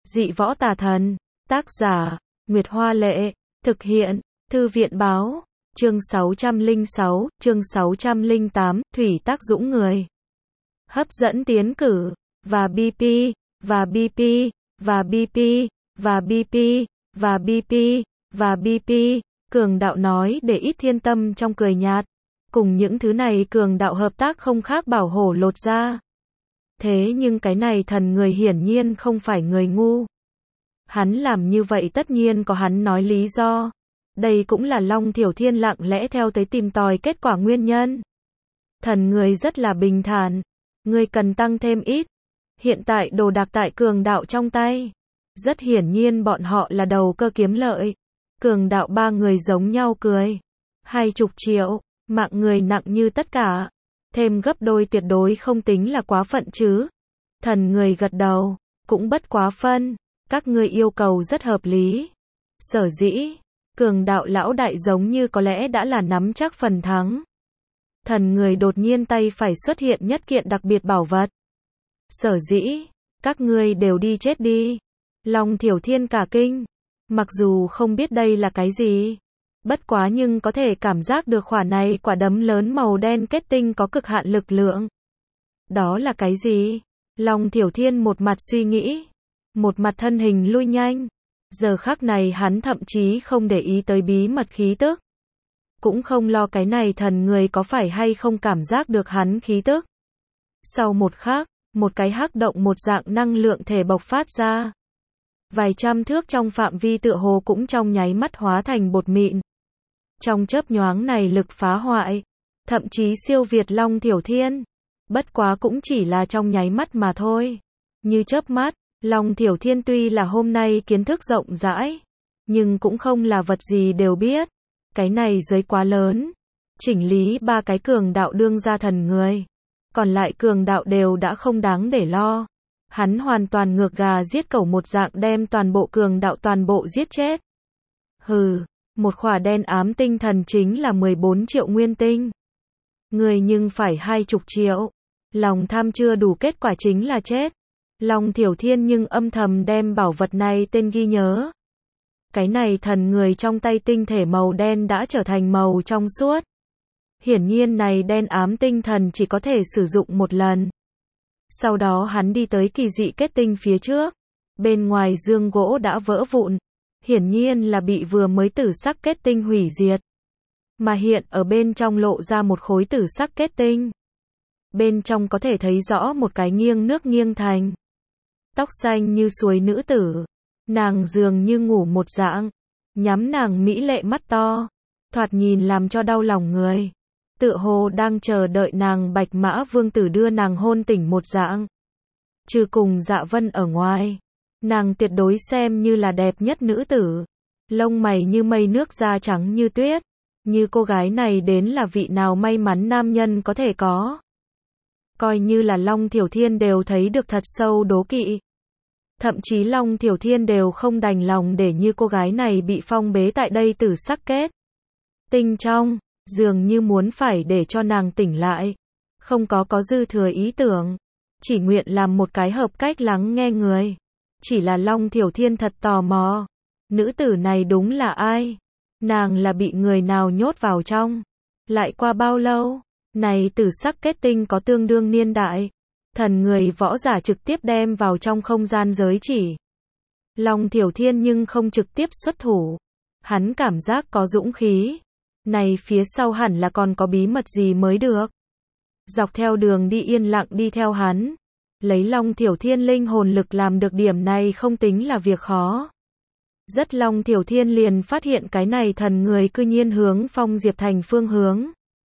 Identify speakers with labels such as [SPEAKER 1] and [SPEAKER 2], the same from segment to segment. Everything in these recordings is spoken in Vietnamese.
[SPEAKER 1] Dị võ tà thần. Tác giả, Nguyệt Hoa Lệ. Thực hiện, Thư viện Báo. Chương 606, chương 608, thủy tác dũng người. Hấp dẫn tiến cử. Và BP, và BP, và BP, và BP, và BP, và BP. Cường đạo nói để ít thiên tâm trong cười nhạt. Cùng những thứ này cường đạo hợp tác không khác bảo hổ lột da. Thế nhưng cái này thần người hiển nhiên không phải người ngu. Hắn làm như vậy tất nhiên có hắn nói lý do. Đây cũng là Long Thiểu Thiên lặng lẽ theo tới tìm tòi kết quả nguyên nhân. Thần người rất là bình thản. Ngươi cần tăng thêm ít. Hiện tại đồ đạc tại cường đạo trong tay. Rất hiển nhiên bọn họ là đầu cơ kiếm lợi. Cường đạo ba người giống nhau cười. 20 triệu, mạng người nặng như tất cả. Thêm gấp đôi tuyệt đối không tính là quá phận chứ. Thần người gật đầu, cũng bất quá phân. Các ngươi yêu cầu rất hợp lý. Sở dĩ, cường đạo lão đại giống như có lẽ đã là nắm chắc phần thắng. Thần người đột nhiên tay phải xuất hiện nhất kiện đặc biệt bảo vật. Sở dĩ, các ngươi đều đi chết đi. Long Thiểu Thiên cả kinh. Mặc dù không biết đây là cái gì. Bất quá nhưng có thể cảm giác được khỏa này quả đấm lớn màu đen kết tinh có cực hạn lực lượng. Đó là cái gì? Long Thiểu Thiên một mặt suy nghĩ. Một mặt thân hình lui nhanh. Giờ khắc này hắn thậm chí không để ý tới bí mật khí tức. Cũng không lo cái này thần người có phải hay không cảm giác được hắn khí tức. Sau một khắc, một cái hắc động một dạng năng lượng thể bộc phát ra. Vài trăm thước trong phạm vi tựa hồ cũng trong nháy mắt hóa thành bột mịn. Trong chớp nhoáng này lực phá hoại, thậm chí siêu việt Long Thiểu Thiên. Bất quá cũng chỉ là trong nháy mắt mà thôi. Như chớp mắt, Long Thiểu Thiên tuy là hôm nay kiến thức rộng rãi, nhưng cũng không là vật gì đều biết. Cái này giới quá lớn. Chỉnh lý ba cái cường đạo đương ra thần người. Còn lại cường đạo đều đã không đáng để lo. Hắn hoàn toàn ngược gà giết cẩu một dạng đem toàn bộ cường đạo toàn bộ giết chết. Hừ, một khỏa đen ám tinh thần chính là 14 triệu nguyên tinh. Người nhưng phải 20 triệu. Lòng tham chưa đủ kết quả chính là chết. Long Thiểu Thiên nhưng âm thầm đem bảo vật này tên ghi nhớ. Cái này thần người trong tay tinh thể màu đen đã trở thành màu trong suốt. Hiển nhiên này đen ám tinh thần chỉ có thể sử dụng một lần. Sau đó hắn đi tới kỳ dị kết tinh phía trước. Bên ngoài dương gỗ đã vỡ vụn. Hiển nhiên là bị vừa mới tử sắc kết tinh hủy diệt. Mà hiện ở bên trong lộ ra một khối tử sắc kết tinh. Bên trong có thể thấy rõ một cái nghiêng nước nghiêng thành. Tóc xanh như suối nữ tử. Nàng dường như ngủ một dạng. Nhắm nàng mỹ lệ mắt to. Thoạt nhìn làm cho đau lòng người. Tựa hồ đang chờ đợi nàng Bạch Mã Vương tử đưa nàng hôn tỉnh một dạng. Trừ cùng Dạ Vân ở ngoài. Nàng tuyệt đối xem như là đẹp nhất nữ tử. Lông mày như mây nước, da trắng như tuyết. Như cô gái này đến là vị nào may mắn nam nhân có thể có. Coi như là Long Thiểu Thiên đều thấy được thật sâu đố kỵ. Thậm chí Long Thiểu Thiên đều không đành lòng để như cô gái này bị phong bế tại đây tử sắc kết tinh trong, dường như muốn phải để cho nàng tỉnh lại. Không có dư thừa ý tưởng. Chỉ nguyện làm một cái hợp cách lắng nghe người. Chỉ là Long Thiểu Thiên thật tò mò. Nữ tử này đúng là ai? Nàng là bị người nào nhốt vào trong? Lại qua bao lâu? Này tử sắc kết tinh có tương đương niên đại. Thần người võ giả trực tiếp đem vào trong không gian giới chỉ. Long Thiểu Thiên nhưng không trực tiếp xuất thủ. Hắn cảm giác có dũng khí. Này phía sau hẳn là còn có bí mật gì mới được. Dọc theo đường đi yên lặng đi theo hắn. Lấy Long Thiểu Thiên linh hồn lực làm được điểm này không tính là việc khó. Rất Long Thiểu Thiên liền phát hiện cái này thần người cư nhiên hướng Phong Diệp Thành phương hướng.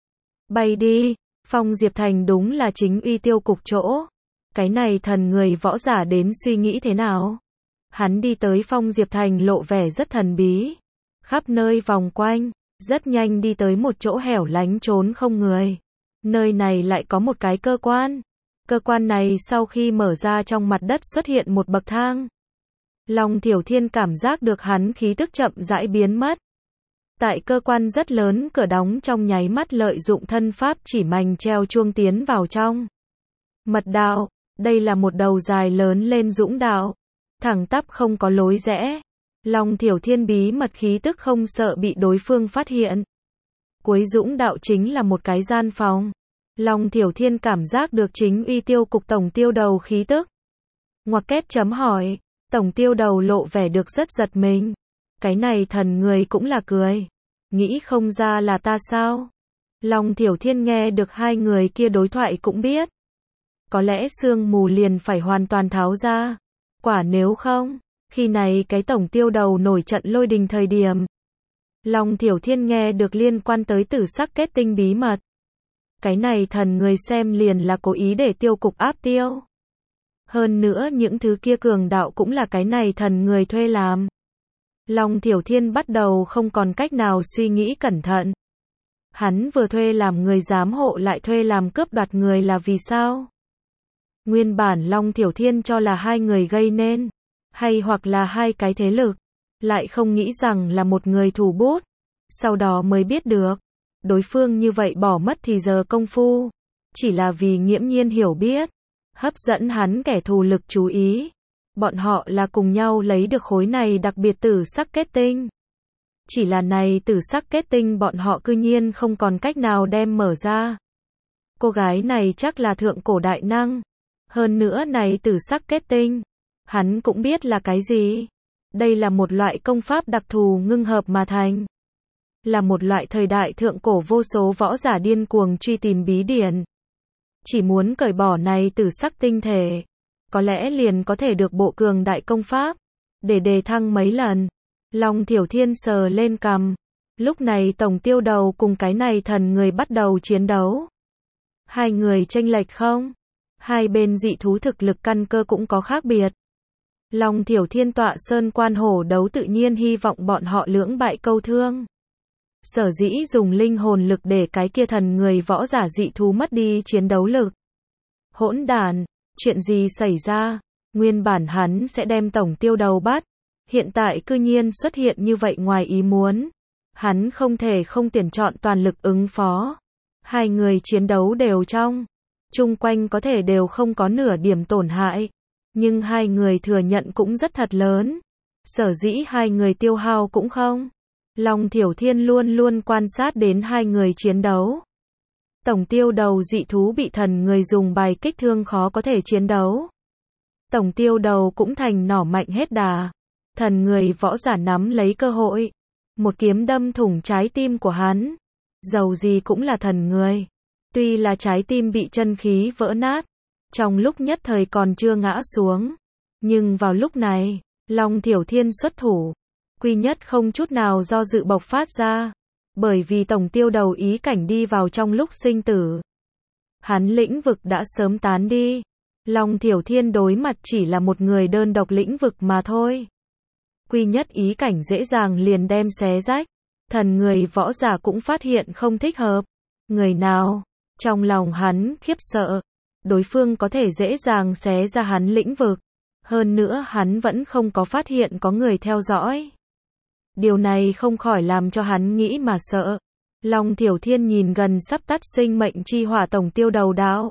[SPEAKER 1] Bay đi, Phong Diệp Thành đúng là chính uy tiêu cục chỗ. Cái này thần người võ giả đến suy nghĩ thế nào? Hắn đi tới Phong Diệp Thành lộ vẻ rất thần bí. Khắp nơi vòng quanh, rất nhanh đi tới một chỗ hẻo lánh trốn không người. Nơi này lại có một cái cơ quan. Cơ quan này sau khi mở ra trong mặt đất xuất hiện một bậc thang. Long Thiểu Thiên cảm giác được hắn khí tức chậm rãi biến mất. Tại cơ quan rất lớn cửa đóng trong nháy mắt lợi dụng thân pháp chỉ mành treo chuông tiến vào trong. Mật đạo, đây là một đầu dài lớn lên dũng đạo. thẳng tắp không có lối rẽ. Long Thiểu Thiên bí mật khí tức không sợ bị đối phương phát hiện. Cuối dũng đạo chính là một cái gian phòng. Long Thiểu Thiên cảm giác được chính uy tiêu cục tổng tiêu đầu khí tức. Ngoặc kép chấm hỏi, tổng tiêu đầu lộ vẻ được rất giật mình. Cái này thần người cũng là cười. Nghĩ không ra là ta sao? Long Thiểu Thiên nghe được hai người kia đối thoại cũng biết. Có lẽ sương mù liền phải hoàn toàn tháo ra. Quả nếu không, khi này cái tổng tiêu đầu nổi trận lôi đình thời điểm. Long Thiểu Thiên nghe được liên quan tới tử sắc kết tinh bí mật. Cái này thần người xem liền là cố ý để tiêu cục áp tiêu. Hơn nữa những thứ kia cường đạo cũng là cái này thần người thuê làm. Long Thiểu Thiên bắt đầu không còn cách nào suy nghĩ cẩn thận. Hắn vừa thuê làm người giám hộ lại thuê làm cướp đoạt người là vì sao? Nguyên bản Long Thiểu Thiên cho là hai người gây nên, hay hoặc là hai cái thế lực, lại không nghĩ rằng là một người thủ bút. Sau đó mới biết được, đối phương như vậy bỏ mất thì giờ công phu, chỉ là vì nghiễm nhiên hiểu biết, hấp dẫn hắn kẻ thù lực chú ý. Bọn họ là cùng nhau lấy được khối này đặc biệt tử sắc kết tinh. Chỉ là này tử sắc kết tinh bọn họ cư nhiên không còn cách nào đem mở ra. Cô gái này chắc là thượng cổ đại năng. Hơn nữa này tử sắc kết tinh, hắn cũng biết là cái gì. Đây là một loại công pháp đặc thù ngưng hợp mà thành. Là một loại thời đại thượng cổ vô số võ giả điên cuồng truy tìm bí điển. Chỉ muốn cởi bỏ này tử sắc tinh thể, có lẽ liền có thể được bộ cường đại công pháp, để đề thăng mấy lần. Long Thiểu Thiên sờ lên cằm. Lúc này tổng tiêu đầu cùng cái này thần người bắt đầu chiến đấu. Hai người chênh lệch không? Hai bên dị thú thực lực căn cơ cũng có khác biệt. Long Thiểu Thiên tọa sơn quan hổ đấu tự nhiên hy vọng bọn họ lưỡng bại câu thương. Sở dĩ dùng linh hồn lực để cái kia thần người võ giả dị thú mất đi chiến đấu lực. Hỗn đản, chuyện gì xảy ra? Nguyên bản hắn sẽ đem tổng tiêu đầu bắt. Hiện tại cư nhiên xuất hiện như vậy ngoài ý muốn. Hắn không thể không tuyển chọn toàn lực ứng phó. Hai người chiến đấu đều trong. Chung quanh có thể đều không có nửa điểm tổn hại. Nhưng hai người thừa nhận cũng rất thật lớn. Sở dĩ hai người tiêu hao cũng không. Long Thiểu Thiên luôn luôn quan sát đến hai người chiến đấu. Tổng tiêu đầu dị thú bị thần người dùng bài kích thương khó có thể chiến đấu. Tổng tiêu đầu cũng thành nỏ mạnh hết đà. Thần người võ giả nắm lấy cơ hội. Một kiếm đâm thủng trái tim của hắn. Dầu gì cũng là thần người. Tuy là trái tim bị chân khí vỡ nát. Trong lúc nhất thời còn chưa ngã xuống. Nhưng vào lúc này, Long Thiểu Thiên xuất thủ. Quy nhất không chút nào do dự bộc phát ra. Bởi vì tổng tiêu đầu ý cảnh đi vào trong lúc sinh tử. Hắn lĩnh vực đã sớm tán đi. Long Thiểu Thiên đối mặt chỉ là một người đơn độc lĩnh vực mà thôi. Quy nhất ý cảnh dễ dàng liền đem xé rách. Thần người võ giả cũng phát hiện không thích hợp. Người nào? Trong lòng hắn khiếp sợ. Đối phương có thể dễ dàng xé ra hắn lĩnh vực. Hơn nữa hắn vẫn không có phát hiện có người theo dõi. Điều này không khỏi làm cho hắn nghĩ mà sợ. Long Thiểu Thiên nhìn gần sắp tắt sinh mệnh chi hỏa tổng tiêu đầu đạo.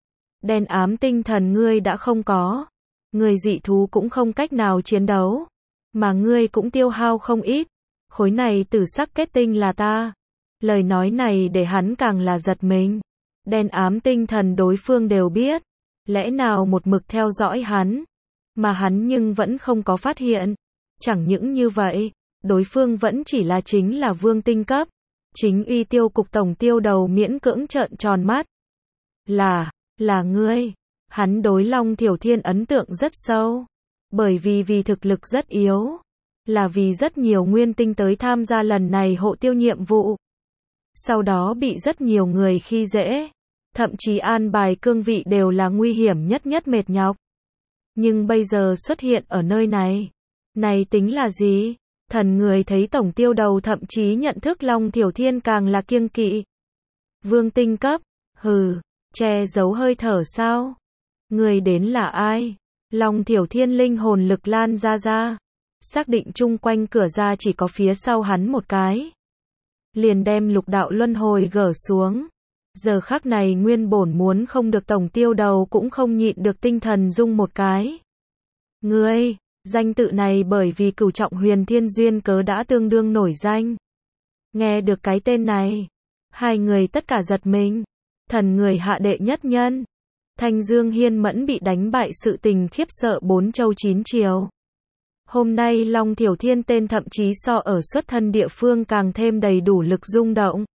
[SPEAKER 1] Đen ám tinh thần ngươi đã không có. Người dị thú cũng không cách nào chiến đấu. Mà ngươi cũng tiêu hao không ít. Khối này tử sắc kết tinh là ta. Lời nói này để hắn càng là giật mình. Đen ám tinh thần đối phương đều biết. Lẽ nào một mực theo dõi hắn. Mà hắn nhưng vẫn không có phát hiện. Chẳng những như vậy. Đối phương vẫn chỉ là chính là vương tinh cấp. Chính uy tiêu cục tổng tiêu đầu miễn cưỡng trợn tròn mắt. Là ngươi. Hắn đối Long Thiểu Thiên ấn tượng rất sâu. Bởi vì thực lực rất yếu. Là vì rất nhiều nguyên tinh tới tham gia lần này hộ tiêu nhiệm vụ. Sau đó bị rất nhiều người khi dễ. Thậm chí an bài cương vị đều là nguy hiểm nhất mệt nhọc. Nhưng bây giờ xuất hiện ở nơi này. Này tính là gì? Thần người thấy tổng tiêu đầu thậm chí nhận thức Long Thiểu Thiên càng là kiêng kỵ. Vương tinh cấp, hừ, che giấu hơi thở sao? Người đến là ai? Long Thiểu Thiên linh hồn lực lan ra. Xác định chung quanh cửa ra chỉ có phía sau hắn một cái. Liền đem lục đạo luân hồi gỡ xuống. Giờ khắc này nguyên bổn muốn không được tổng tiêu đầu cũng không nhịn được tinh thần rung một cái. Ngươi, Danh tự này bởi vì Cửu Trọng Huyền Thiên duyên cớ đã tương đương nổi danh. Nghe được cái tên này, hai người tất cả giật mình. Thần người hạ đệ nhất nhân. Thanh Dương Hiên Mẫn bị đánh bại sự tình khiếp sợ 4 châu 9 chiều. Hôm nay Long Thiểu Thiên tên thậm chí so ở xuất thân địa phương càng thêm đầy đủ lực rung động.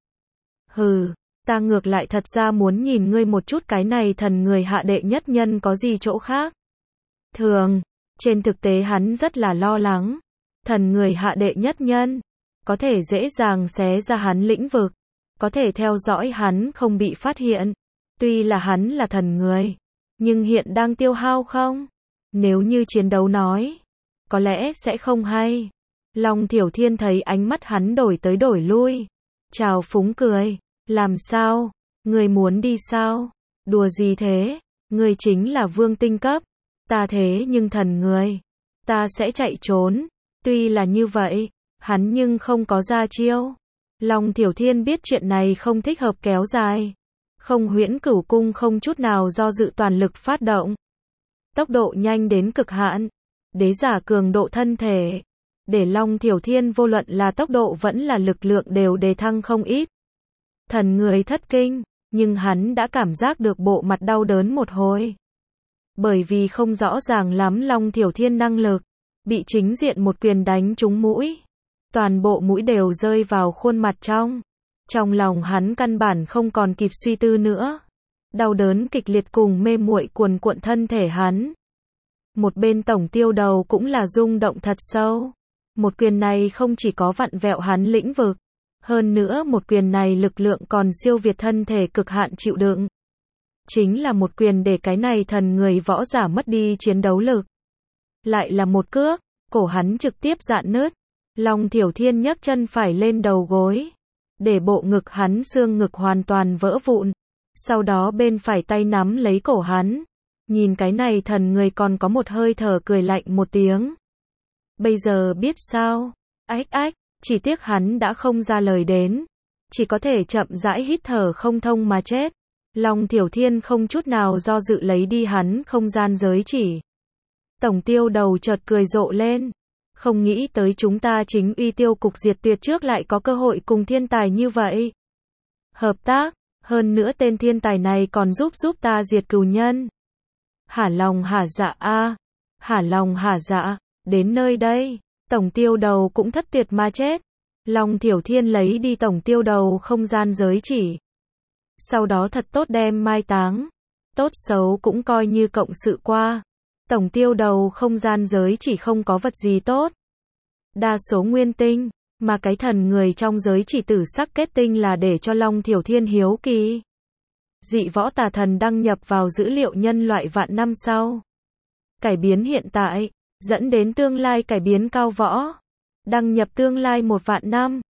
[SPEAKER 1] Hừ, ta ngược lại thật ra muốn nhìn ngươi một chút cái này thần người hạ đệ nhất nhân có gì chỗ khác. Thường, trên thực tế hắn rất là lo lắng. Thần người hạ đệ nhất nhân, có thể dễ dàng xé ra hắn lĩnh vực, có thể theo dõi hắn không bị phát hiện. Tuy là hắn là thần người, nhưng hiện đang tiêu hao không? Nếu như chiến đấu nói, có lẽ sẽ không hay. Long Thiểu Thiên thấy ánh mắt hắn đổi tới đổi lui. Chào phúng cười. Làm sao? Người muốn đi sao? Đùa gì thế? Người chính là vương tinh cấp. Ta thế nhưng thần người. Ta sẽ chạy trốn. Tuy là như vậy, hắn nhưng không có ra chiêu. Long Thiểu Thiên biết chuyện này không thích hợp kéo dài. Không Huyễn Cửu Cung không chút nào do dự toàn lực phát động. Tốc độ nhanh đến cực hạn. Đế giả cường độ thân thể. Để Long Thiểu Thiên vô luận là tốc độ vẫn là lực lượng đều đề thăng không ít. Thần người thất kinh, nhưng hắn đã cảm giác được bộ mặt đau đớn một hồi. Bởi vì không rõ ràng lắm Long Thiểu Thiên năng lực, bị chính diện một quyền đánh trúng mũi. Toàn bộ mũi đều rơi vào khuôn mặt trong. Trong lòng hắn căn bản không còn kịp suy tư nữa. Đau đớn kịch liệt cùng mê muội cuồn cuộn thân thể hắn. Một bên Tổng Tiêu Đầu cũng là rung động thật sâu. Một quyền này không chỉ có vặn vẹo hắn lĩnh vực, hơn nữa một quyền này lực lượng còn siêu việt thân thể cực hạn chịu đựng. Chính là một quyền để cái này thần người võ giả mất đi chiến đấu lực. Lại là một cước, cổ hắn trực tiếp rạn nứt. Long Thiểu Thiên nhấc chân phải lên đầu gối, để bộ ngực hắn xương ngực hoàn toàn vỡ vụn. Sau đó bên phải tay nắm lấy cổ hắn. Nhìn cái này thần người còn có một hơi thở cười lạnh một tiếng. Bây giờ biết sao? Ách ách, chỉ tiếc hắn đã không ra lời đến. Chỉ có thể chậm rãi hít thở không thông mà chết. Long Thiểu Thiên không chút nào do dự lấy đi hắn không gian giới chỉ. Tổng Tiêu Đầu chợt cười rộ lên. Không nghĩ tới chúng ta chính uy tiêu cục diệt tuyệt trước lại có cơ hội cùng thiên tài như vậy. Hợp tác, hơn nữa tên thiên tài này còn giúp ta diệt cừu nhân. Hả lòng hả dạ a, hả lòng hả dạ, đến nơi đây, Tổng Tiêu Đầu cũng thất tuyệt mà chết. Long Thiểu Thiên lấy đi Tổng Tiêu Đầu không gian giới chỉ. Sau đó thật tốt đem mai táng. Tốt xấu cũng coi như cộng sự qua. Tổng Tiêu Đầu không gian giới chỉ không có vật gì tốt. Đa số nguyên tinh, mà cái thần người trong giới chỉ tử sắc kết tinh là để cho Long Thiểu Thiên hiếu kỳ. Dị võ tà thần đăng nhập vào dữ liệu nhân loại vạn năm sau. Cải biến hiện tại, dẫn đến tương lai cải biến cao võ. Đăng nhập tương lai 1 vạn năm.